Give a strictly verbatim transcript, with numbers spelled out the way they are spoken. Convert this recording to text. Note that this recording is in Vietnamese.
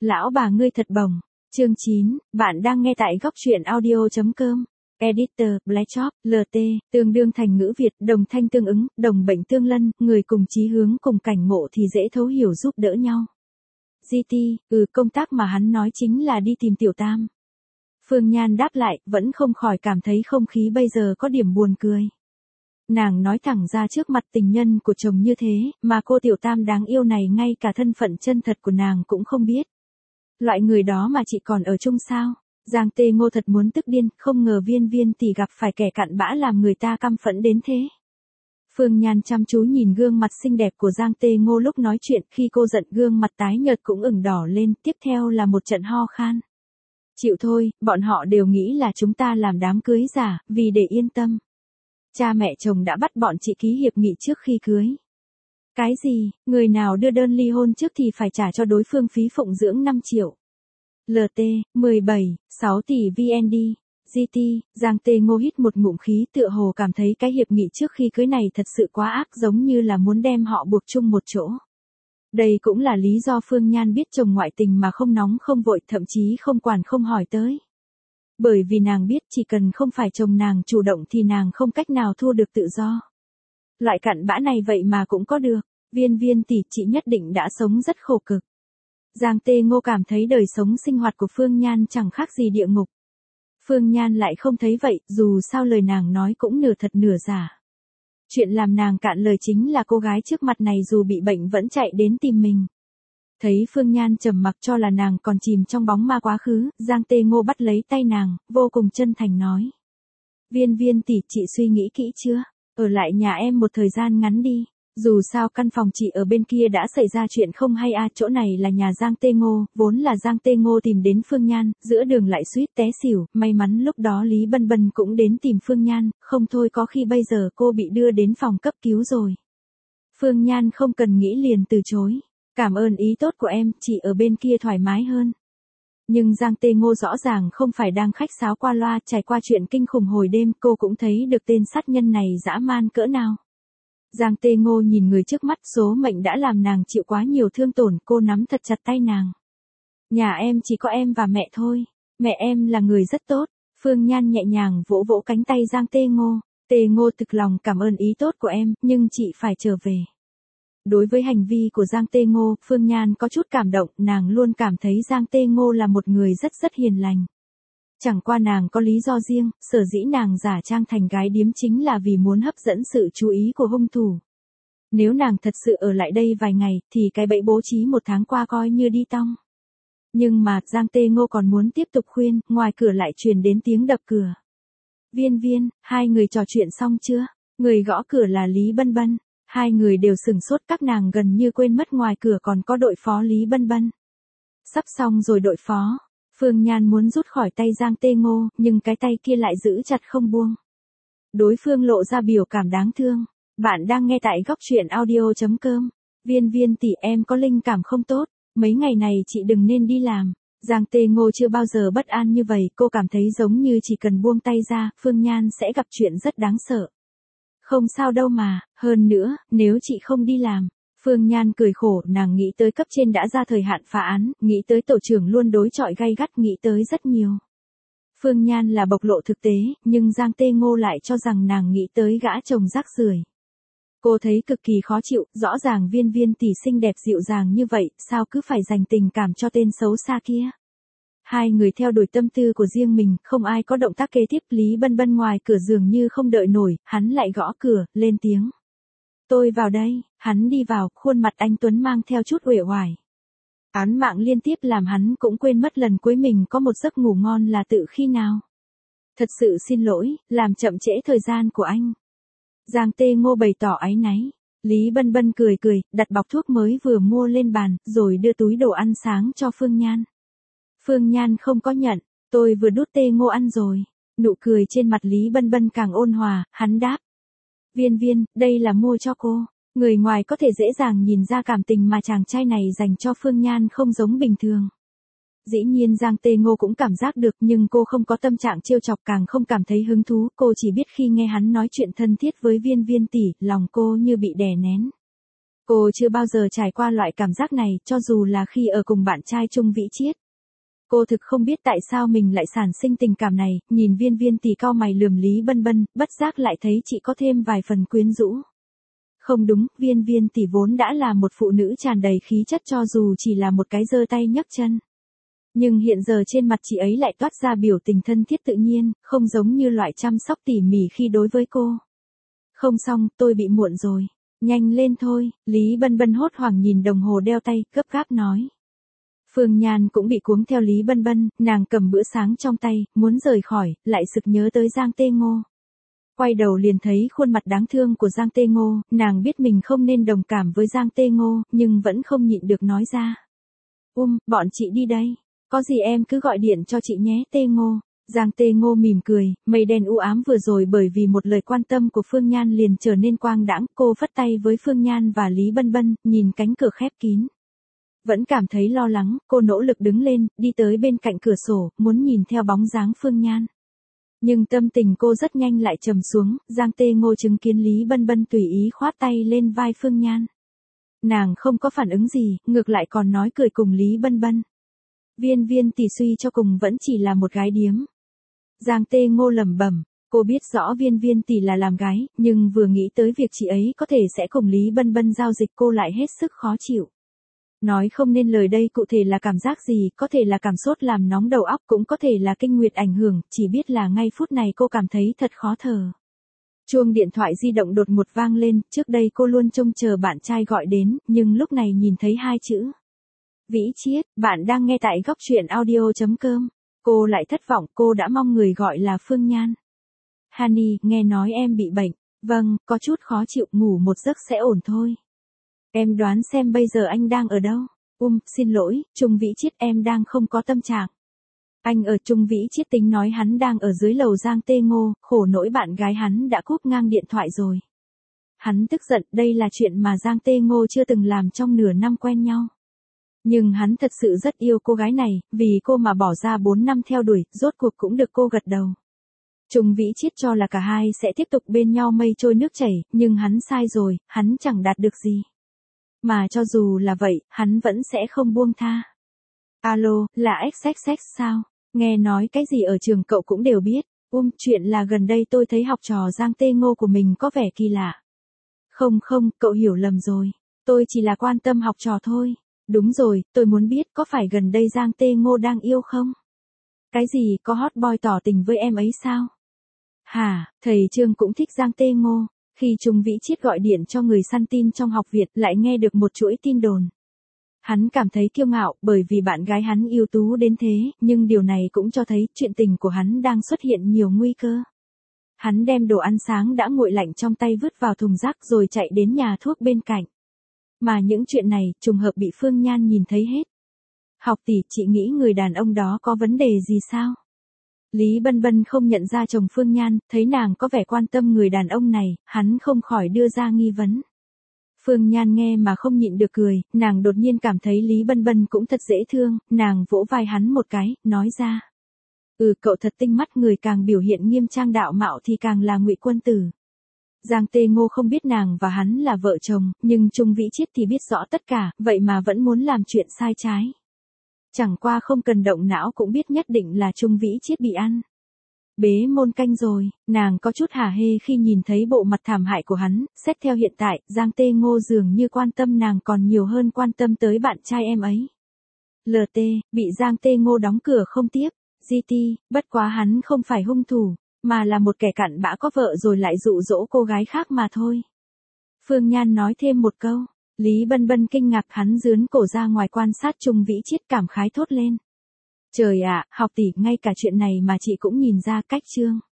Lão bà ngươi thật bồng. Chương chín, bạn đang nghe tại góc truyện audio chấm com. Editor, Blackshop, lờ tê, tương đương thành ngữ Việt, đồng thanh tương ứng, đồng bệnh tương lân, người cùng chí hướng cùng cảnh ngộ thì dễ thấu hiểu giúp đỡ nhau. giê tê, ừ công tác mà hắn nói chính là đi tìm Tiểu Tam. Phương Nhan đáp lại, vẫn không khỏi cảm thấy không khí bây giờ có điểm buồn cười. Nàng nói thẳng ra trước mặt tình nhân của chồng như thế, mà cô Tiểu Tam đáng yêu này ngay cả thân phận chân thật của nàng cũng không biết. Loại người đó mà chị còn ở chung sao? Giang Tê Ngô thật muốn tức điên, không ngờ Viên Viên tỷ gặp phải kẻ cặn bã làm người ta căm phẫn đến thế. Phương Nhan chăm chú nhìn gương mặt xinh đẹp của Giang Tê Ngô lúc nói chuyện, khi cô giận gương mặt tái nhợt cũng ửng đỏ lên, tiếp theo là một trận ho khan. Chịu thôi, bọn họ đều nghĩ là chúng ta làm đám cưới giả, vì để yên tâm. Cha mẹ chồng đã bắt bọn chị ký hiệp nghị trước khi cưới. Cái gì, người nào đưa đơn ly hôn trước thì phải trả cho đối phương phí phụng dưỡng năm triệu. lờ tê, mười bảy, sáu tỷ vê en đê, giê tê, Giang Tê Ngô hít một ngụm khí tựa hồ cảm thấy cái hiệp nghị trước khi cưới này thật sự quá ác, giống như là muốn đem họ buộc chung một chỗ. Đây cũng là lý do Phương Nhan biết chồng ngoại tình mà không nóng không vội, thậm chí không quản không hỏi tới. Bởi vì nàng biết chỉ cần không phải chồng nàng chủ động thì nàng không cách nào thua được tự do. Loại cặn bã này vậy mà cũng có được, Viên Viên tỷ chị nhất định đã sống rất khổ cực. Giang Tê Ngô cảm thấy đời sống sinh hoạt của Phương Nhan chẳng khác gì địa ngục. Phương Nhan lại không thấy vậy, dù sao lời nàng nói cũng nửa thật nửa giả. Chuyện làm nàng cạn lời chính là cô gái trước mặt này dù bị bệnh vẫn chạy đến tìm mình. Thấy Phương Nhan trầm mặc cho là nàng còn chìm trong bóng ma quá khứ, Giang Tê Ngô bắt lấy tay nàng, vô cùng chân thành nói. Viên Viên tỷ chị suy nghĩ kỹ chưa? Ở lại nhà em một thời gian ngắn đi. Dù sao căn phòng chị ở bên kia đã xảy ra chuyện không hay à, chỗ này là nhà Giang Tê Ngô, vốn là Giang Tê Ngô tìm đến Phương Nhan, giữa đường lại suýt té xỉu, may mắn lúc đó Lý Bân Bân cũng đến tìm Phương Nhan, không thôi có khi bây giờ cô bị đưa đến phòng cấp cứu rồi. Phương Nhan không cần nghĩ liền từ chối, cảm ơn ý tốt của em, chị ở bên kia thoải mái hơn. Nhưng Giang Tê Ngô rõ ràng không phải đang khách sáo qua loa, trải qua chuyện kinh khủng hồi đêm, cô cũng thấy được tên sát nhân này dã man cỡ nào. Giang Tê Ngô nhìn người trước mắt, số mệnh đã làm nàng chịu quá nhiều thương tổn, cô nắm thật chặt tay nàng. Nhà em chỉ có em và mẹ thôi, mẹ em là người rất tốt. Phương Nhan nhẹ nhàng vỗ vỗ cánh tay Giang Tê Ngô. Tê Ngô thực lòng cảm ơn ý tốt của em, nhưng chị phải trở về. Đối với hành vi của Giang Tê Ngô, Phương Nhan có chút cảm động, nàng luôn cảm thấy Giang Tê Ngô là một người rất rất hiền lành. Chẳng qua nàng có lý do riêng, sở dĩ nàng giả trang thành gái điếm chính là vì muốn hấp dẫn sự chú ý của hung thủ. Nếu nàng thật sự ở lại đây vài ngày, thì cái bẫy bố trí một tháng qua coi như đi tong. Nhưng mà, Giang Tê Ngô còn muốn tiếp tục khuyên, ngoài cửa lại truyền đến tiếng đập cửa. Viên Viên, hai người trò chuyện xong chưa? Người gõ cửa là Lý Bân Bân. Hai người đều sửng sốt, các nàng gần như quên mất ngoài cửa còn có đội phó Lý Bân Bân. Sắp xong rồi đội phó. Phương Nhan muốn rút khỏi tay Giang Tê Ngô, nhưng cái tay kia lại giữ chặt không buông. Đối phương lộ ra biểu cảm đáng thương. Bạn đang nghe tại góc truyện audio chấm com. Viên Viên tỷ em có linh cảm không tốt, mấy ngày này chị đừng nên đi làm. Giang Tê Ngô chưa bao giờ bất an như vậy, cô cảm thấy giống như chỉ cần buông tay ra, Phương Nhan sẽ gặp chuyện rất đáng sợ. Không sao đâu mà, hơn nữa, nếu chị không đi làm. Phương Nhan cười khổ, nàng nghĩ tới cấp trên đã ra thời hạn phá án, nghĩ tới tổ trưởng luôn đối chọi gay gắt, nghĩ tới rất nhiều. Phương Nhan là bộc lộ thực tế, nhưng Giang Tê Ngô lại cho rằng nàng nghĩ tới gã chồng rác rưởi. Cô thấy cực kỳ khó chịu, rõ ràng Viên Viên tỷ xinh đẹp dịu dàng như vậy, sao cứ phải dành tình cảm cho tên xấu xa kia. Hai người theo đuổi tâm tư của riêng mình, không ai có động tác kế tiếp. Lý Bân Bân ngoài cửa dường như không đợi nổi, hắn lại gõ cửa, lên tiếng. Tôi vào đây, hắn đi vào, khuôn mặt anh Tuấn mang theo chút uể oải. Án mạng liên tiếp làm hắn cũng quên mất lần cuối mình có một giấc ngủ ngon là tự khi nào. Thật sự xin lỗi, làm chậm trễ thời gian của anh. Giang Tê Ngô bày tỏ áy náy. Lý Bân Bân cười cười, đặt bọc thuốc mới vừa mua lên bàn, rồi đưa túi đồ ăn sáng cho Phương Nhan. Phương Nhan không có nhận, tôi vừa đút Tê Ngô ăn rồi. Nụ cười trên mặt Lý Bân Bân càng ôn hòa, hắn đáp. Viên Viên, đây là mua cho cô. Người ngoài có thể dễ dàng nhìn ra cảm tình mà chàng trai này dành cho Phương Nhan không giống bình thường. Dĩ nhiên Giang Tê Ngô cũng cảm giác được, nhưng cô không có tâm trạng trêu chọc, càng không cảm thấy hứng thú, cô chỉ biết khi nghe hắn nói chuyện thân thiết với Viên Viên tỷ, lòng cô như bị đè nén. Cô chưa bao giờ trải qua loại cảm giác này, cho dù là khi ở cùng bạn trai Trung Vĩ Chiết. Cô thực không biết tại sao mình lại sản sinh tình cảm này, nhìn Viên Viên tỷ cau mày lườm Lý Bân Bân, bất giác lại thấy chị có thêm vài phần quyến rũ. Không đúng, Viên Viên tỷ vốn đã là một phụ nữ tràn đầy khí chất cho dù chỉ là một cái giơ tay nhấc chân. Nhưng hiện giờ trên mặt chị ấy lại toát ra biểu tình thân thiết tự nhiên, không giống như loại chăm sóc tỉ mỉ khi đối với cô. Không xong, tôi bị muộn rồi. Nhanh lên thôi, Lý Bân Bân hốt hoảng nhìn đồng hồ đeo tay, gấp gáp nói. Phương Nhan cũng bị cuống theo Lý Bân Bân, nàng cầm bữa sáng trong tay, muốn rời khỏi, lại sực nhớ tới Giang Tê Ngô. Quay đầu liền thấy khuôn mặt đáng thương của Giang Tê Ngô, nàng biết mình không nên đồng cảm với Giang Tê Ngô, nhưng vẫn không nhịn được nói ra. Um, bọn chị đi đây. Có gì em cứ gọi điện cho chị nhé, Tê Ngô. Giang Tê Ngô mỉm cười, mây đen u ám vừa rồi bởi vì một lời quan tâm của Phương Nhan liền trở nên quang đãng, cô phất tay với Phương Nhan và Lý Bân Bân, nhìn cánh cửa khép kín. Vẫn cảm thấy lo lắng, cô nỗ lực đứng lên, đi tới bên cạnh cửa sổ, muốn nhìn theo bóng dáng Phương Nhan. Nhưng tâm tình cô rất nhanh lại trầm xuống, Giang Tê Ngô chứng kiến Lý Bân Bân tùy ý khoát tay lên vai Phương Nhan. Nàng không có phản ứng gì, ngược lại còn nói cười cùng Lý Bân Bân. Viên Viên tỷ suy cho cùng vẫn chỉ là một gái điếm. Giang Tê Ngô lẩm bẩm, cô biết rõ Viên Viên tỷ là làm gái, nhưng vừa nghĩ tới việc chị ấy có thể sẽ cùng Lý Bân Bân giao dịch cô lại hết sức khó chịu. Nói không nên lời đây cụ thể là cảm giác gì, có thể là cảm sốt làm nóng đầu óc, cũng có thể là kinh nguyệt ảnh hưởng, chỉ biết là ngay phút này cô cảm thấy thật khó thở. Chuông điện thoại di động đột ngột vang lên, trước đây cô luôn trông chờ bạn trai gọi đến, nhưng lúc này nhìn thấy hai chữ. Vĩ Chiết, bạn đang nghe tại góc truyện audio chấm com. Cô lại thất vọng, cô đã mong người gọi là Phương Nhan. Honey, nghe nói em bị bệnh. Vâng, có chút khó chịu, ngủ một giấc sẽ ổn thôi. Em đoán xem bây giờ anh đang ở đâu? Um, xin lỗi, Trung Vĩ Chiết, em đang không có tâm trạng. Anh ở Trung Vĩ Chiết tính nói hắn đang ở dưới lầu Giang Tê Ngô, khổ nỗi bạn gái hắn đã cúp ngang điện thoại rồi. Hắn tức giận, đây là chuyện mà Giang Tê Ngô chưa từng làm trong nửa năm quen nhau. Nhưng hắn thật sự rất yêu cô gái này, vì cô mà bỏ ra bốn năm theo đuổi, rốt cuộc cũng được cô gật đầu. Trung Vĩ Chiết cho là cả hai sẽ tiếp tục bên nhau mây trôi nước chảy, nhưng hắn sai rồi, hắn chẳng đạt được gì. Mà cho dù là vậy, hắn vẫn sẽ không buông tha. Alo, là ích ích ích sao? Nghe nói cái gì ở trường cậu cũng đều biết. Um, chuyện là gần đây tôi thấy học trò Giang Tê Ngô của mình có vẻ kỳ lạ. Không không, cậu hiểu lầm rồi. Tôi chỉ là quan tâm học trò thôi. Đúng rồi, tôi muốn biết có phải gần đây Giang Tê Ngô đang yêu không? Cái gì, có hot boy tỏ tình với em ấy sao? Hả, thầy Trương cũng thích Giang Tê Ngô. Khi Trung Vĩ Chiết gọi điện cho người săn tin trong học Việt lại nghe được một chuỗi tin đồn. Hắn cảm thấy kiêu ngạo bởi vì bạn gái hắn ưu tú đến thế, nhưng điều này cũng cho thấy chuyện tình của hắn đang xuất hiện nhiều nguy cơ. Hắn đem đồ ăn sáng đã nguội lạnh trong tay vứt vào thùng rác rồi chạy đến nhà thuốc bên cạnh. Mà những chuyện này, trùng hợp bị Phương Nhan nhìn thấy hết. Học tỷ, chị nghĩ người đàn ông đó có vấn đề gì sao? Lý Bân Bân không nhận ra chồng Phương Nhan, thấy nàng có vẻ quan tâm người đàn ông này, hắn không khỏi đưa ra nghi vấn. Phương Nhan nghe mà không nhịn được cười, nàng đột nhiên cảm thấy Lý Bân Bân cũng thật dễ thương, nàng vỗ vai hắn một cái, nói ra. Ừ, cậu thật tinh mắt, người càng biểu hiện nghiêm trang đạo mạo thì càng là ngụy quân tử. Giang Tê Ngô không biết nàng và hắn là vợ chồng, nhưng Trung Vĩ Chiết thì biết rõ tất cả, vậy mà vẫn muốn làm chuyện sai trái. Chẳng qua không cần động não cũng biết nhất định là Trung Vĩ Chiết bị ăn. Bế môn canh rồi, nàng có chút hả hê khi nhìn thấy bộ mặt thảm hại của hắn, xét theo hiện tại, Giang Tê Ngô dường như quan tâm nàng còn nhiều hơn quan tâm tới bạn trai em ấy. lờ tê, bị Giang Tê Ngô đóng cửa không tiếp, giê tê, bất quá hắn không phải hung thủ, mà là một kẻ cặn bã có vợ rồi lại dụ dỗ cô gái khác mà thôi. Phương Nhan nói thêm một câu. Lý Bân Bân kinh ngạc, hắn dướn cổ ra ngoài quan sát Trung Vĩ Chiết, cảm khái thốt lên. Trời ạ, học tỷ, ngay cả chuyện này mà chị cũng nhìn ra cách chương.